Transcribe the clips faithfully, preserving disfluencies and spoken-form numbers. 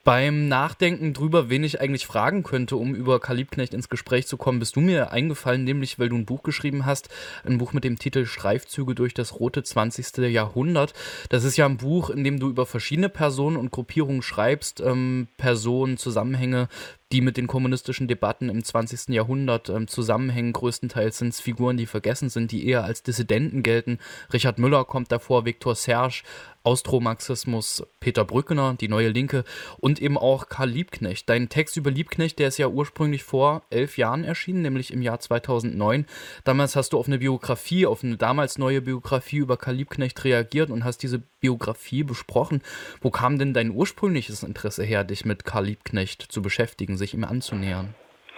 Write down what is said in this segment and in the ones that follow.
Beim Nachdenken drüber, wen ich eigentlich fragen könnte, um über Karl Liebknecht ins Gespräch zu kommen, bist du mir eingefallen, nämlich weil du ein Buch geschrieben hast, ein Buch mit dem Titel Streifzüge durch das rote zwanzigste. Jahrhundert. Das ist ja ein Buch, in dem du über verschiedene Personen und Gruppierungen schreibst, ähm, Personen, Zusammenhänge, die mit den kommunistischen Debatten im zwanzigsten. Jahrhundert ähm, zusammenhängen. Größtenteils sind es Figuren, die vergessen sind, die eher als Dissidenten gelten. Richard Müller kommt davor, Viktor Serge, Austromarxismus, Peter Brückner, die Neue Linke und eben auch Karl Liebknecht. Dein Text über Liebknecht, der ist ja ursprünglich vor elf Jahren erschienen, nämlich im Jahr zweitausendneun. Damals hast du auf eine Biografie, auf eine damals neue Biografie über Karl Liebknecht reagiert und hast diese Biografie besprochen. Wo kam denn dein ursprüngliches Interesse her, dich mit Karl Liebknecht zu beschäftigen, sich ihm anzunähern?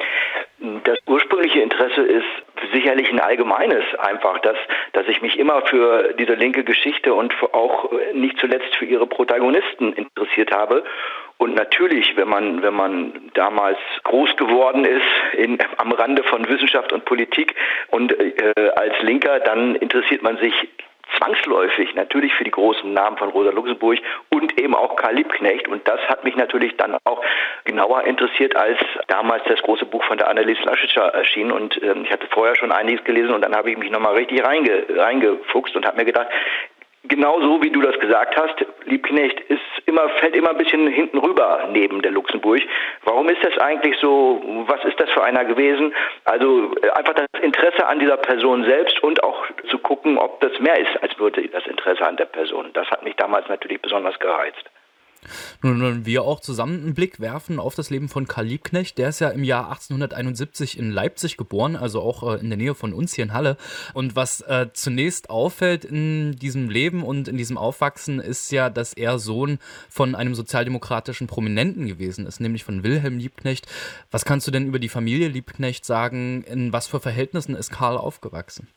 Das ursprüngliche Interesse ist sicherlich ein allgemeines einfach, dass, dass ich mich immer für diese linke Geschichte und auch nicht zuletzt für ihre Protagonisten interessiert habe. Und natürlich, wenn man, wenn man damals groß geworden ist in, am Rande von Wissenschaft und Politik und äh, als Linker, dann interessiert man sich zwangsläufig natürlich für die großen Namen von Rosa Luxemburg und eben auch Karl Liebknecht. Und das hat mich natürlich dann auch genauer interessiert, als damals das große Buch von der Annelies Laschitscher erschien. Und ähm, ich hatte vorher schon einiges gelesen und dann habe ich mich nochmal richtig reinge, reingefuchst und habe mir gedacht, genau so wie du das gesagt hast, Liebknecht ist immer, fällt immer ein bisschen hinten rüber neben der Luxemburg. Warum ist das eigentlich so? Was ist das für einer gewesen? Also einfach das Interesse an dieser Person selbst und auch zu gucken, ob das mehr ist als nur das Interesse an der Person. Das hat mich damals natürlich besonders gereizt. Nun wollen wir auch zusammen einen Blick werfen auf das Leben von Karl Liebknecht. Der ist ja im Jahr achtzehnhunderteinundsiebzig in Leipzig geboren, also auch äh, in der Nähe von uns hier in Halle. Und was äh, zunächst auffällt in diesem Leben und in diesem Aufwachsen, ist ja, dass er Sohn von einem sozialdemokratischen Prominenten gewesen ist, nämlich von Wilhelm Liebknecht. Was kannst du denn über die Familie Liebknecht sagen? In was für Verhältnissen ist Karl aufgewachsen?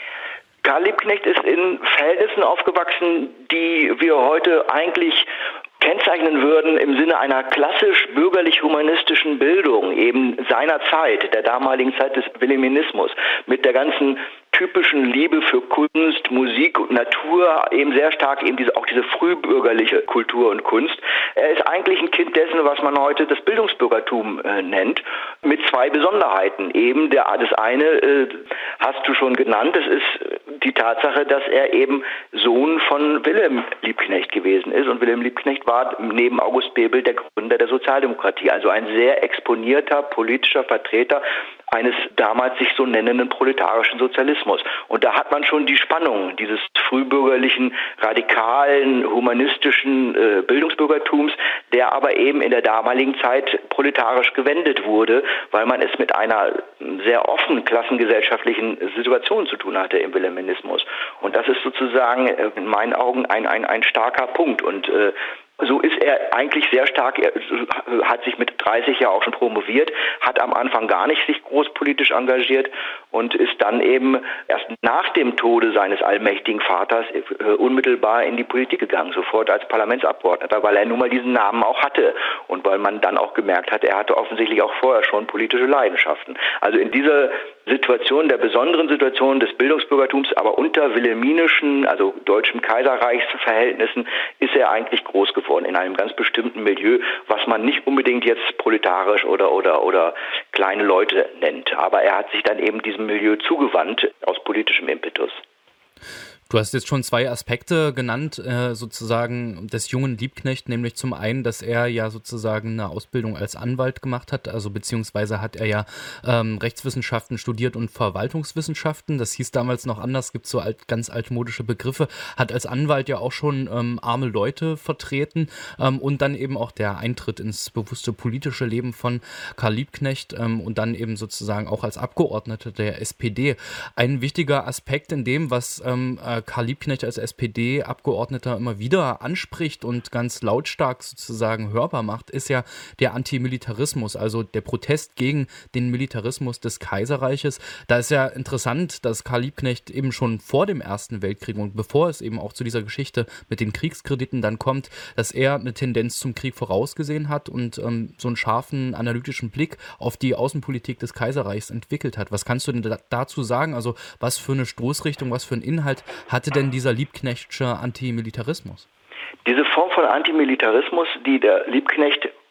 Karl Liebknecht ist in Verhältnissen aufgewachsen, die wir heute eigentlich kennzeichnen würden im Sinne einer klassisch bürgerlich-humanistischen Bildung eben seiner Zeit, der damaligen Zeit des Wilhelminismus, mit der ganzen typischen Liebe für Kunst, Musik und Natur, eben sehr stark eben diese, auch diese frühbürgerliche Kultur und Kunst. Er ist eigentlich ein Kind dessen, was man heute das Bildungsbürgertum äh, nennt, mit zwei Besonderheiten. Eben der, das eine äh, hast du schon genannt, das ist die Tatsache, dass er eben Sohn von Wilhelm Liebknecht gewesen ist. Und Wilhelm Liebknecht war neben August Bebel der Gründer der Sozialdemokratie, also ein sehr exponierter politischer Vertreter eines damals sich so nennenden proletarischen Sozialismus. Und da hat man schon die Spannung dieses frühbürgerlichen, radikalen, humanistischen äh, Bildungsbürgertums, der aber eben in der damaligen Zeit proletarisch gewendet wurde, weil man es mit einer sehr offenen klassengesellschaftlichen Situation zu tun hatte im Wilhelminismus. Und das ist sozusagen äh, in meinen Augen ein, ein, ein starker Punkt. Und äh, so ist er eigentlich sehr stark, er hat sich mit dreißig ja auch schon promoviert, hat am Anfang gar nicht sich groß politisch engagiert und ist dann eben erst nach dem Tode seines allmächtigen Vaters unmittelbar in die Politik gegangen, sofort als Parlamentsabgeordneter, weil er nun mal diesen Namen auch hatte und weil man dann auch gemerkt hat, er hatte offensichtlich auch vorher schon politische Leidenschaften. Also in dieser Situation, der besonderen Situation des Bildungsbürgertums, aber unter wilhelminischen, also deutschen Kaiserreichsverhältnissen, ist er eigentlich groß geworden in einem ganz bestimmten Milieu, was man nicht unbedingt jetzt proletarisch oder oder oder kleine Leute nennt. Aber er hat sich dann eben diesem Milieu zugewandt aus politischem Impetus. Du hast jetzt schon zwei Aspekte genannt, äh, sozusagen des jungen Liebknecht, nämlich zum einen, dass er ja sozusagen eine Ausbildung als Anwalt gemacht hat, also beziehungsweise hat er ja ähm, Rechtswissenschaften studiert und Verwaltungswissenschaften. Das hieß damals noch anders, gibt so alt, ganz altmodische Begriffe, hat als Anwalt ja auch schon ähm, arme Leute vertreten ähm, und dann eben auch der Eintritt ins bewusste politische Leben von Karl Liebknecht ähm, und dann eben sozusagen auch als Abgeordneter der S P D. Ein wichtiger Aspekt in dem, was ähm, Karl Liebknecht als S P D-Abgeordneter immer wieder anspricht und ganz lautstark sozusagen hörbar macht, ist ja der Antimilitarismus, also der Protest gegen den Militarismus des Kaiserreiches. Da ist ja interessant, dass Karl Liebknecht eben schon vor dem Ersten Weltkrieg und bevor es eben auch zu dieser Geschichte mit den Kriegskrediten dann kommt, dass er eine Tendenz zum Krieg vorausgesehen hat und ähm, so einen scharfen analytischen Blick auf die Außenpolitik des Kaiserreichs entwickelt hat. Was kannst du denn da, dazu sagen? Also was für eine Stoßrichtung, was für einen Inhalt hatte denn dieser Liebknechtsche Antimilitarismus? Diese Form von Antimilitarismus, die der Liebknecht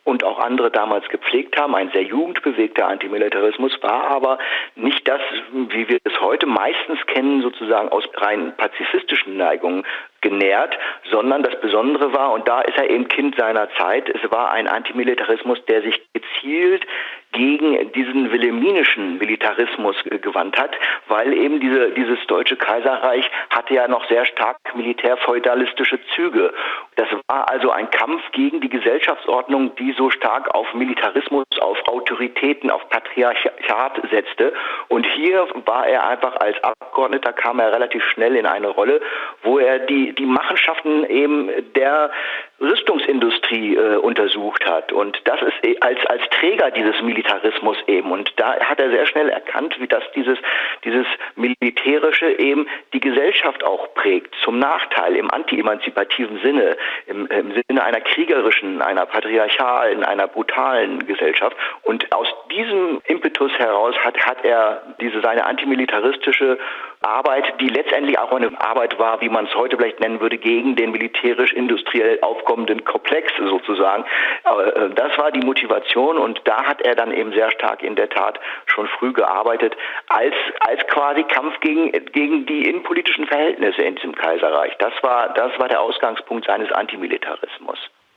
andere damals gepflegt haben. Ein sehr jugendbewegter Antimilitarismus war aber nicht das, wie wir es heute meistens kennen, sozusagen aus rein pazifistischen Neigungen genährt, sondern das Besondere war, und da ist er eben Kind seiner Zeit, es war ein Antimilitarismus, der sich gezielt gegen diesen wilhelminischen Militarismus gewandt hat, weil eben diese, dieses Deutsche Kaiserreich hatte ja noch sehr stark militärfeudalistische Züge. Das war also ein Kampf gegen die Gesellschaftsordnung, die so stark auf Militarismus, auf Autoritäten, auf Patriarchat setzte. Und hier war er einfach als Abgeordneter, kam er relativ schnell in eine Rolle, wo er die, die Machenschaften eben der Rüstungsindustrie äh, untersucht hat. Und das ist als, als Träger dieses Militarismus eben. Und da hat er sehr schnell erkannt, wie das dieses, dieses Militärische eben die Gesellschaft auch prägt, zum Nachteil im anti-emanzipativen Sinne, im, im Sinne einer kriegerischen, einer patriarchalen, einer brutalen Gesellschaft. Und aus diesem Impetus heraus hat, hat er diese seine antimilitaristische Arbeit, die letztendlich auch eine Arbeit war, wie man es heute vielleicht nennen würde, gegen den militärisch-industriell aufkommenden Komplex sozusagen. Aber das war die Motivation, und da hat er dann eben sehr stark in der Tat schon früh gearbeitet, als, als quasi Kampf gegen, gegen die innenpolitischen Verhältnisse in diesem Kaiserreich. Das war, das war der Ausgangspunkt seines Antimilitarismus.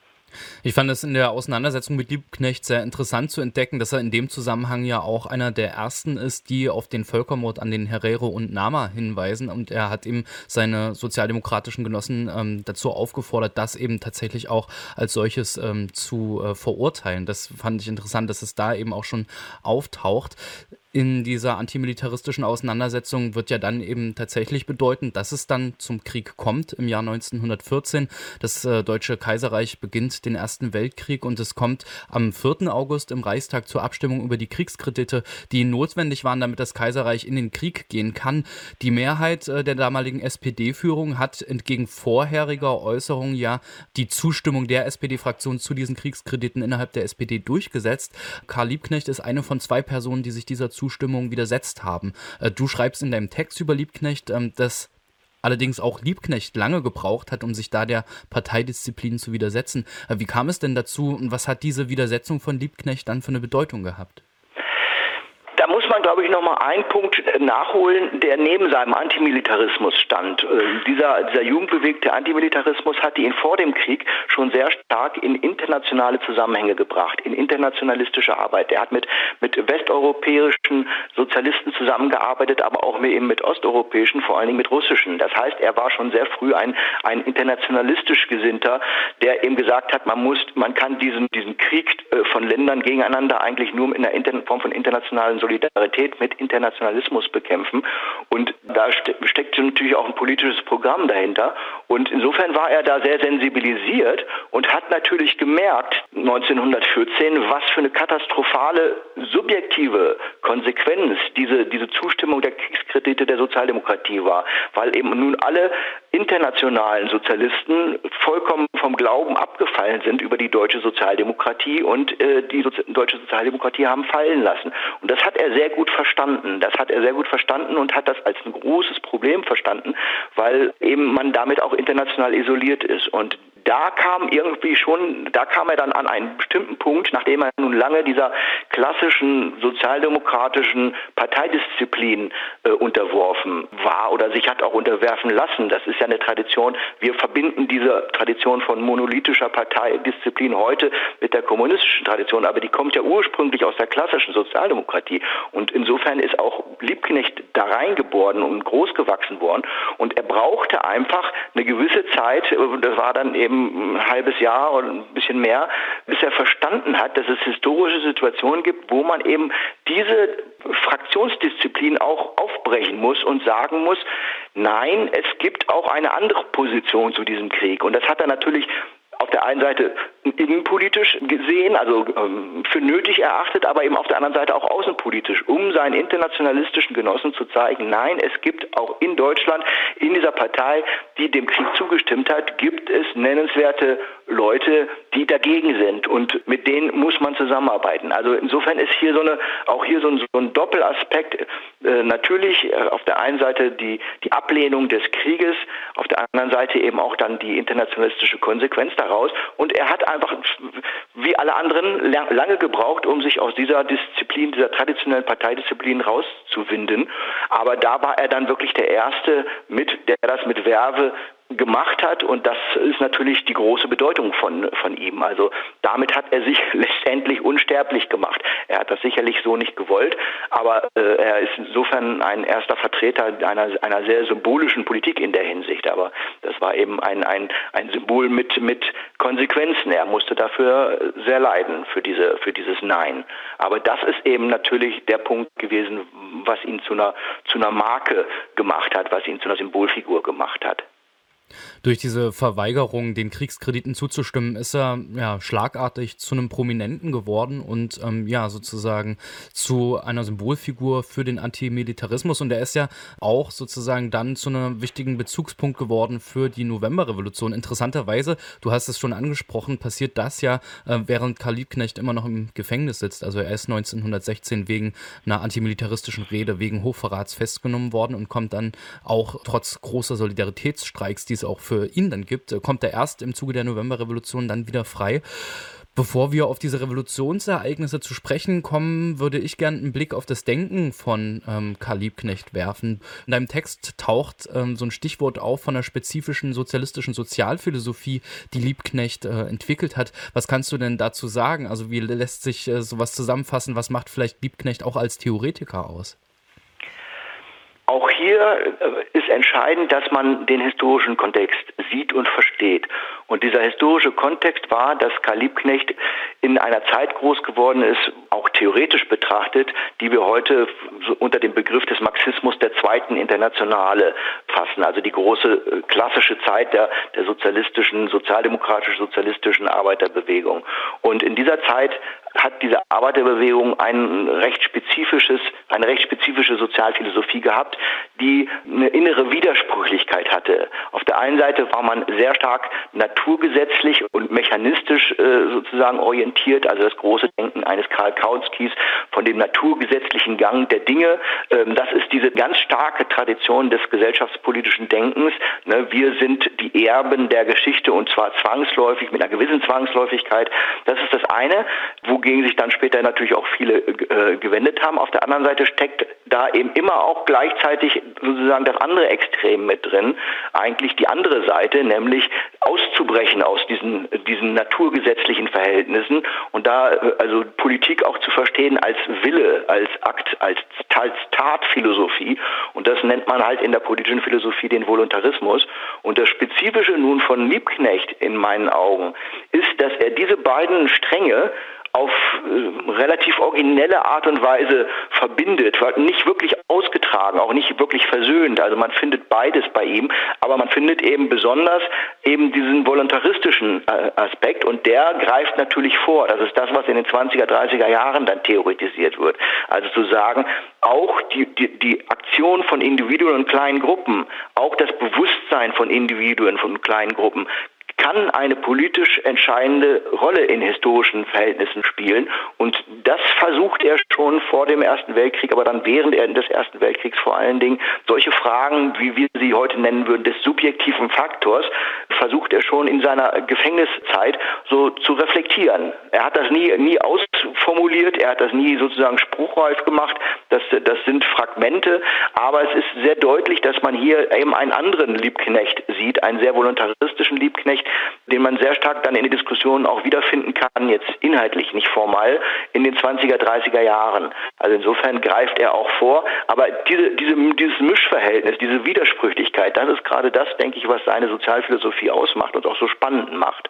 Ich fand es in der Auseinandersetzung mit Liebknecht sehr interessant zu entdecken, dass er in dem Zusammenhang ja auch einer der ersten ist, die auf den Völkermord an den Herero und Nama hinweisen. Und er hat eben seine sozialdemokratischen Genossen ähm, dazu aufgefordert, das eben tatsächlich auch als solches ähm, zu äh, verurteilen. Das fand ich interessant, dass es da eben auch schon auftaucht. In dieser antimilitaristischen Auseinandersetzung wird ja dann eben tatsächlich bedeuten, dass es dann zum Krieg kommt im Jahr neunzehnhundertvierzehn. Das äh, Deutsche Kaiserreich beginnt den Ersten Weltkrieg und es kommt am vierten August im Reichstag zur Abstimmung über die Kriegskredite, die notwendig waren, damit das Kaiserreich in den Krieg gehen kann. Die Mehrheit äh, der damaligen S P D-Führung hat entgegen vorheriger Äußerungen ja die Zustimmung der S P D-Fraktion zu diesen Kriegskrediten innerhalb der S P D durchgesetzt. Karl Liebknecht ist eine von zwei Personen, die sich dieser Zustimmung Zustimmung widersetzt haben. Du schreibst in deinem Text über Liebknecht, dass allerdings auch Liebknecht lange gebraucht hat, um sich da der Parteidisziplin zu widersetzen. Wie kam es denn dazu und was hat diese Widersetzung von Liebknecht dann für eine Bedeutung gehabt? Da muss man, glaube ich, nochmal einen Punkt nachholen, der neben seinem Antimilitarismus stand. Äh, dieser, dieser jugendbewegte Antimilitarismus hatte ihn vor dem Krieg schon sehr stark in internationale Zusammenhänge gebracht, in internationalistische Arbeit. Er hat mit, mit westeuropäischen Sozialisten zusammengearbeitet, aber auch mit, eben mit osteuropäischen, vor allen Dingen mit russischen. Das heißt, er war schon sehr früh ein, ein internationalistisch Gesinnter, der eben gesagt hat, man muss, man kann diesen, diesen Krieg äh, von Ländern gegeneinander eigentlich nur in der Inter- Form von internationalen Solidarität mit Internationalismus bekämpfen. Und da ste- steckt natürlich auch ein politisches Programm dahinter. Und insofern war er da sehr sensibilisiert und hat natürlich gemerkt, neunzehnhundertvierzehn, was für eine katastrophale subjektive Konsequenz diese, diese Zustimmung der Kriegskredite der Sozialdemokratie war. Weil eben nun alle internationalen Sozialisten vollkommen vom Glauben abgefallen sind über die deutsche Sozialdemokratie und äh, die Sozi- deutsche Sozialdemokratie haben fallen lassen. Und das hat er sehr gut verstanden. Das hat er sehr gut verstanden und hat das als ein großes Problem verstanden, weil eben man damit auch international isoliert ist. Und da kam irgendwie schon, da kam er dann an einen bestimmten Punkt, nachdem er nun lange dieser klassischen sozialdemokratischen Parteidisziplin äh, unterworfen war oder sich hat auch unterwerfen lassen. Das ist ja eine Tradition. Wir verbinden diese Tradition von monolithischer Parteidisziplin heute mit der kommunistischen Tradition, aber die kommt ja ursprünglich aus der klassischen Sozialdemokratie. Und insofern ist auch Liebknecht da reingeboren und groß gewachsen worden. Und er brauchte einfach eine gewisse Zeit, das war dann eben ein halbes Jahr oder ein bisschen mehr, bis er verstanden hat, dass es historische Situationen gibt, wo man eben diese Fraktionsdisziplin auch aufbrechen muss und sagen muss, nein, es gibt auch eine andere Position zu diesem Krieg. Und das hat er natürlich auf der einen Seite innenpolitisch gesehen, also ähm, für nötig erachtet, aber eben auf der anderen Seite auch außenpolitisch, um seinen internationalistischen Genossen zu zeigen, nein, es gibt auch in Deutschland, in dieser Partei, die dem Krieg zugestimmt hat, gibt es nennenswerte Leute, die dagegen sind und mit denen muss man zusammenarbeiten. Also insofern ist hier so eine, auch hier so ein, so ein Doppelaspekt, äh, natürlich äh, auf der einen Seite die, die Ablehnung des Krieges, auf der anderen Seite eben auch dann die internationalistische Konsequenz daraus und er hat einfach wie alle anderen lange gebraucht, um sich aus dieser Disziplin, dieser traditionellen Parteidisziplin rauszuwinden. Aber da war er dann wirklich der Erste, mit, der das mit Verve gemacht hat, und das ist natürlich die große Bedeutung von, von ihm. Also damit hat er sich letztendlich unsterblich gemacht. Er hat das sicherlich so nicht gewollt, aber äh, er ist insofern ein erster Vertreter einer, einer sehr symbolischen Politik in der Hinsicht. Aber das war eben ein, ein, ein Symbol mit, mit Konsequenzen. Er musste dafür sehr leiden, für diese, für dieses Nein. Aber das ist eben natürlich der Punkt gewesen, was ihn zu einer, zu einer Marke gemacht hat, was ihn zu einer Symbolfigur gemacht hat. Durch diese Verweigerung, den Kriegskrediten zuzustimmen, ist er ja schlagartig zu einem Prominenten geworden und ähm, ja sozusagen zu einer Symbolfigur für den Antimilitarismus. Und er ist ja auch sozusagen dann zu einem wichtigen Bezugspunkt geworden für die Novemberrevolution. Interessanterweise, du hast es schon angesprochen, passiert das ja, äh, während Karl Liebknecht immer noch im Gefängnis sitzt. Also er ist neunzehnhundertsechzehn wegen einer antimilitaristischen Rede, wegen Hochverrats festgenommen worden und kommt dann auch trotz großer Solidaritätsstreiks, die es auch für ihn dann gibt, kommt er erst im Zuge der Novemberrevolution dann wieder frei. Bevor wir auf diese Revolutionsereignisse zu sprechen kommen, würde ich gerne einen Blick auf das Denken von ähm, Karl Liebknecht werfen. In deinem Text taucht ähm, so ein Stichwort auf von einer spezifischen sozialistischen Sozialphilosophie, die Liebknecht äh, entwickelt hat. Was kannst du denn dazu sagen? Also wie lässt sich äh, sowas zusammenfassen? Was macht vielleicht Liebknecht auch als Theoretiker aus? Auch hier ist entscheidend, dass man den historischen Kontext sieht und versteht. Und dieser historische Kontext war, dass Karl Liebknecht in einer Zeit groß geworden ist, auch theoretisch betrachtet, die wir heute unter dem Begriff des Marxismus der zweiten Internationale fassen. Also die große klassische Zeit der, der sozialistischen, sozialdemokratisch-sozialistischen Arbeiterbewegung. Und in dieser Zeit hat diese Arbeiterbewegung ein recht spezifisches, eine recht spezifische Sozialphilosophie gehabt, die eine innere Widersprüchlichkeit hatte. Auf der einen Seite war man sehr stark naturgesetzlich und mechanistisch äh, sozusagen orientiert, also das große Denken eines Karl Kautsky's von dem naturgesetzlichen Gang der Dinge. Ähm, das ist diese ganz starke Tradition des gesellschaftspolitischen Denkens. Ne? Wir sind die Erben der Geschichte, und zwar zwangsläufig, mit einer gewissen Zwangsläufigkeit. Das ist das eine, wogegen sich dann später natürlich auch viele äh, gewendet haben. Auf der anderen Seite steckt da eben immer auch gleichzeitig sozusagen das andere Extrem mit drin, eigentlich die andere Seite, nämlich auszubrechen aus diesen, diesen naturgesetzlichen Verhältnissen und da also Politik auch zu verstehen als Wille, als Akt, als, als Tatphilosophie, und das nennt man halt in der politischen Philosophie den Voluntarismus. Und das Spezifische nun von Liebknecht in meinen Augen ist, dass er diese beiden Stränge auf äh, relativ originelle Art und Weise verbindet, nicht wirklich ausgetragen, auch nicht wirklich versöhnt. Also man findet beides bei ihm, aber man findet eben besonders eben diesen voluntaristischen äh, Aspekt, und der greift natürlich vor. Das ist das, was in den zwanziger, dreißiger Jahren dann theoretisiert wird. Also zu sagen, auch die, die, die Aktion von Individuen und kleinen Gruppen, auch das Bewusstsein von Individuen, von kleinen Gruppen, kann eine politisch entscheidende Rolle in historischen Verhältnissen spielen. Und das versucht er schon vor dem Ersten Weltkrieg, aber dann während des Ersten Weltkriegs vor allen Dingen, solche Fragen, wie wir sie heute nennen würden, des subjektiven Faktors, versucht er schon in seiner Gefängniszeit so zu reflektieren. Er hat das nie, nie ausformuliert, er hat das nie sozusagen spruchreif gemacht, das, das sind Fragmente, aber es ist sehr deutlich, dass man hier eben einen anderen Liebknecht sieht, einen sehr voluntaristischen Liebknecht, den man sehr stark dann in den Diskussionen auch wiederfinden kann, jetzt inhaltlich, nicht formal, in den zwanziger, dreißiger Jahren. Also insofern greift er auch vor, aber diese, diese, dieses Mischverhältnis, diese Widersprüchlichkeit, das ist gerade das, denke ich, was seine Sozialphilosophie ausmacht und auch so spannend macht.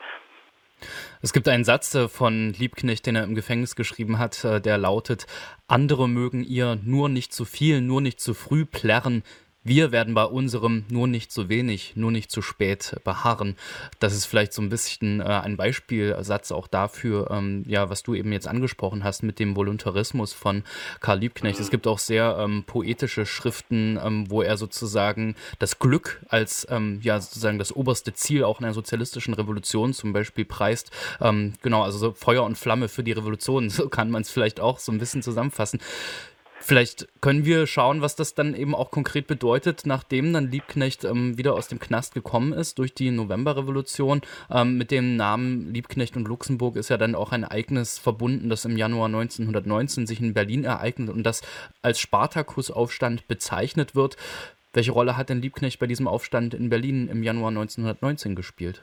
Es gibt einen Satz von Liebknecht, den er im Gefängnis geschrieben hat, der lautet: Andere mögen ihr nur nicht zu viel, nur nicht zu früh plärren. Wir werden bei unserem nur nicht so wenig, nur nicht zu spät beharren. Das ist vielleicht so ein bisschen äh, ein Beispielsatz auch dafür, ähm, ja, was du eben jetzt angesprochen hast mit dem Voluntarismus von Karl Liebknecht. Es gibt auch sehr ähm, poetische Schriften, ähm, wo er sozusagen das Glück als ähm, ja sozusagen das oberste Ziel auch einer sozialistischen Revolution zum Beispiel preist. Ähm, genau, also so Feuer und Flamme für die Revolution, so kann man es vielleicht auch so ein bisschen zusammenfassen. Vielleicht können wir schauen, was das dann eben auch konkret bedeutet, nachdem dann Liebknecht ähm, wieder aus dem Knast gekommen ist durch die Novemberrevolution. Ähm, mit dem Namen Liebknecht und Luxemburg ist ja dann auch ein Ereignis verbunden, das im Januar neunzehnhundertneunzehn sich in Berlin ereignet und das als Spartakusaufstand bezeichnet wird. Welche Rolle hat denn Liebknecht bei diesem Aufstand in Berlin im Januar neunzehnhundertneunzehn gespielt?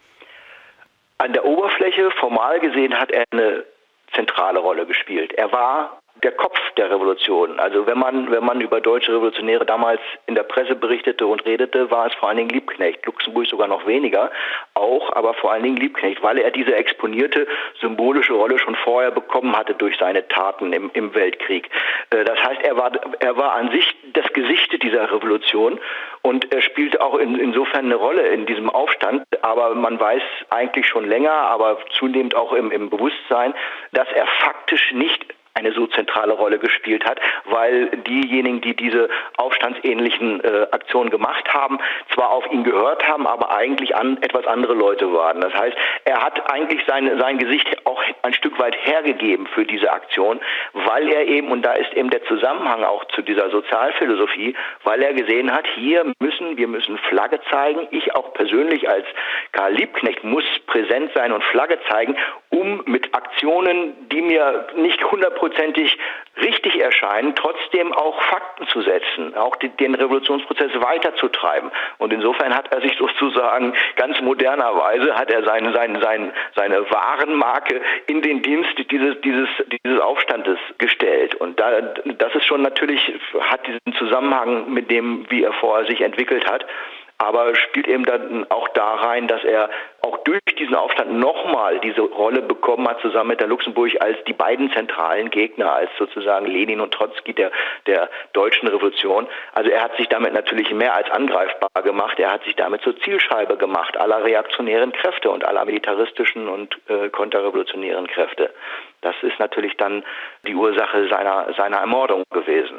An der Oberfläche, formal gesehen, hat er eine zentrale Rolle gespielt. Er war der Kopf der Revolution. Also wenn man, wenn man über deutsche Revolutionäre damals in der Presse berichtete und redete, war es vor allen Dingen Liebknecht. Luxemburg sogar noch weniger, auch, aber vor allen Dingen Liebknecht, weil er diese exponierte symbolische Rolle schon vorher bekommen hatte durch seine Taten im, im Weltkrieg. Das heißt, er war, er war an sich das Gesicht dieser Revolution und er spielte auch in, insofern eine Rolle in diesem Aufstand, aber man weiß eigentlich schon länger, aber zunehmend auch im, im Bewusstsein, dass er faktisch nicht eine so zentrale Rolle gespielt hat, weil diejenigen, die diese aufstandsähnlichen äh, Aktionen gemacht haben, zwar auf ihn gehört haben, aber eigentlich an etwas andere Leute waren. Das heißt, er hat eigentlich sein, sein Gesicht auch ein Stück weit hergegeben für diese Aktion, weil er eben, und da ist eben der Zusammenhang auch zu dieser Sozialphilosophie, weil er gesehen hat, hier müssen, wir müssen Flagge zeigen. Ich auch persönlich als Karl Liebknecht muss präsent sein und Flagge zeigen, um mit Aktionen, die mir nicht hundertprozentig richtig erscheinen, trotzdem auch Fakten zu setzen, auch die, den Revolutionsprozess weiterzutreiben. Und insofern hat er sich sozusagen ganz modernerweise, hat er seine, seine, seine, seine Warenmarke in den Dienst dieses, dieses, dieses Aufstandes gestellt. Und da, das ist schon natürlich, hat diesen Zusammenhang mit dem, wie er vorher sich entwickelt hat, aber spielt eben dann auch da rein, dass er auch durch diesen Aufstand nochmal diese Rolle bekommen hat, zusammen mit der Luxemburg als die beiden zentralen Gegner, als sozusagen Lenin und Trotzki der, der deutschen Revolution. Also er hat sich damit natürlich mehr als angreifbar gemacht, er hat sich damit zur Zielscheibe gemacht aller reaktionären Kräfte und aller militaristischen und äh, konterrevolutionären Kräfte. Das ist natürlich dann die Ursache seiner, seiner Ermordung gewesen.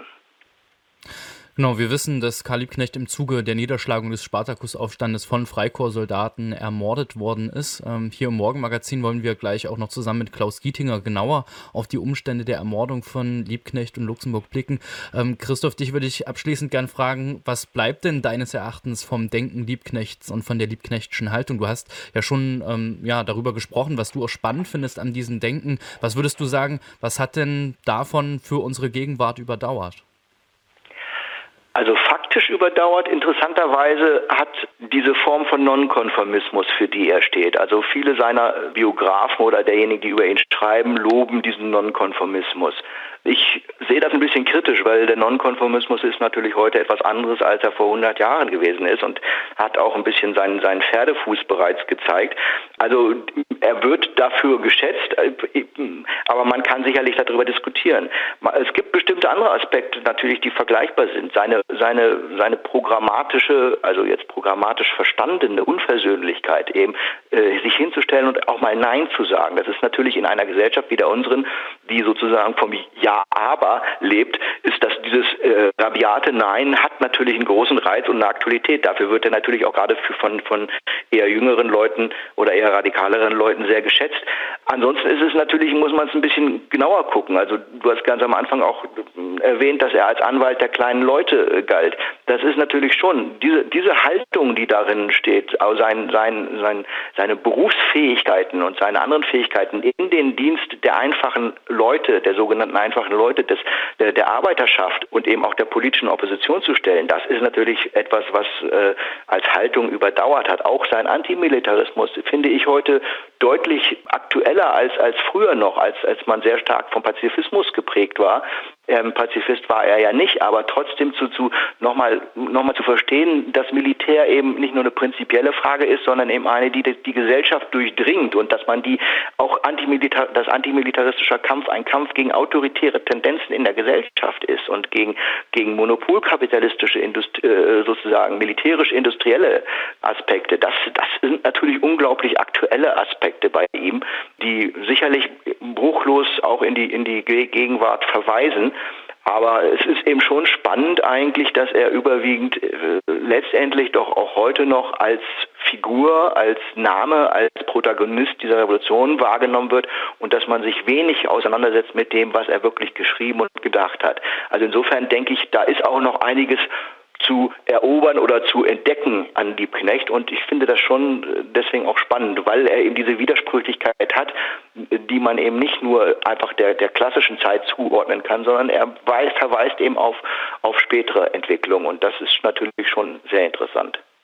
Genau, wir wissen, dass Karl Liebknecht im Zuge der Niederschlagung des Spartakusaufstandes von Freikorpssoldaten ermordet worden ist. Ähm, hier im Morgenmagazin wollen wir gleich auch noch zusammen mit Klaus Gietinger genauer auf die Umstände der Ermordung von Liebknecht und Luxemburg blicken. Ähm, Christoph, dich würde ich abschließend gern fragen, was bleibt denn deines Erachtens vom Denken Liebknechts und von der Liebknechtschen Haltung? Du hast ja schon ähm, ja, darüber gesprochen, was du auch spannend findest an diesem Denken. Was würdest du sagen, was hat denn davon für unsere Gegenwart überdauert? Also faktisch überdauert, interessanterweise hat diese Form von Nonkonformismus, für die er steht. Also viele seiner Biografen oder derjenigen, die über ihn schreiben, loben diesen Nonkonformismus. Ich sehe das ein bisschen kritisch, weil der Nonkonformismus ist natürlich heute etwas anderes, als er vor hundert Jahren gewesen ist und hat auch ein bisschen seinen, seinen Pferdefuß bereits gezeigt. Also er wird dafür geschätzt, aber man kann sicherlich darüber diskutieren. Es gibt bestimmte andere Aspekte natürlich, die vergleichbar sind. Seine, seine, seine programmatische, also jetzt programmatisch verstandene Unversöhnlichkeit, eben äh, sich hinzustellen und auch mal Nein zu sagen. Das ist natürlich in einer Gesellschaft wie der unseren, die sozusagen vom Ja, aber lebt, ist, dass dieses äh, rabiate Nein hat natürlich einen großen Reiz und eine Aktualität. Dafür wird er natürlich auch gerade für, von, von eher jüngeren Leuten oder eher radikaleren Leuten sehr geschätzt. Ansonsten ist es natürlich, muss man es ein bisschen genauer gucken. Also du hast ganz am Anfang auch erwähnt, dass er als Anwalt der kleinen Leute äh, galt. Das ist natürlich schon diese, diese Haltung, die darin steht, auch sein, sein, sein, seine Berufsfähigkeiten und seine anderen Fähigkeiten in den Dienst der einfachen Leute, der sogenannten einfachen Leute, des, der, der Arbeiterschaft und eben auch der politischen Opposition zu stellen, das ist natürlich etwas, was äh, als Haltung überdauert hat. Auch sein Antimilitarismus finde ich heute deutlich aktueller als, als früher noch, als, als man sehr stark vom Pazifismus geprägt war. Ähm, Pazifist war er ja nicht, aber trotzdem zu, zu nochmal noch mal zu verstehen, dass Militär eben nicht nur eine prinzipielle Frage ist, sondern eben eine, die die Gesellschaft durchdringt und dass man die auch antimilitar, dass antimilitaristischer Kampf ein Kampf gegen autoritäre Tendenzen in der Gesellschaft ist und gegen gegen monopolkapitalistische Indust- äh, sozusagen militärisch-industrielle Aspekte. Das das sind natürlich unglaublich aktuelle Aspekte bei ihm, die sicherlich bruchlos auch in die in die Gegenwart verweisen. Aber es ist eben schon spannend eigentlich, dass er überwiegend äh, letztendlich doch auch heute noch als Figur, als Name, als Protagonist dieser Revolution wahrgenommen wird und dass man sich wenig auseinandersetzt mit dem, was er wirklich geschrieben und gedacht hat. Also insofern denke ich, da ist auch noch einiges zu erobern oder zu entdecken an Liebknecht, und ich finde das schon deswegen auch spannend, weil er eben diese Widersprüchlichkeit hat, die man eben nicht nur einfach der, der klassischen Zeit zuordnen kann, sondern er weist, verweist eben auf, auf spätere Entwicklungen, und das ist natürlich schon sehr interessant.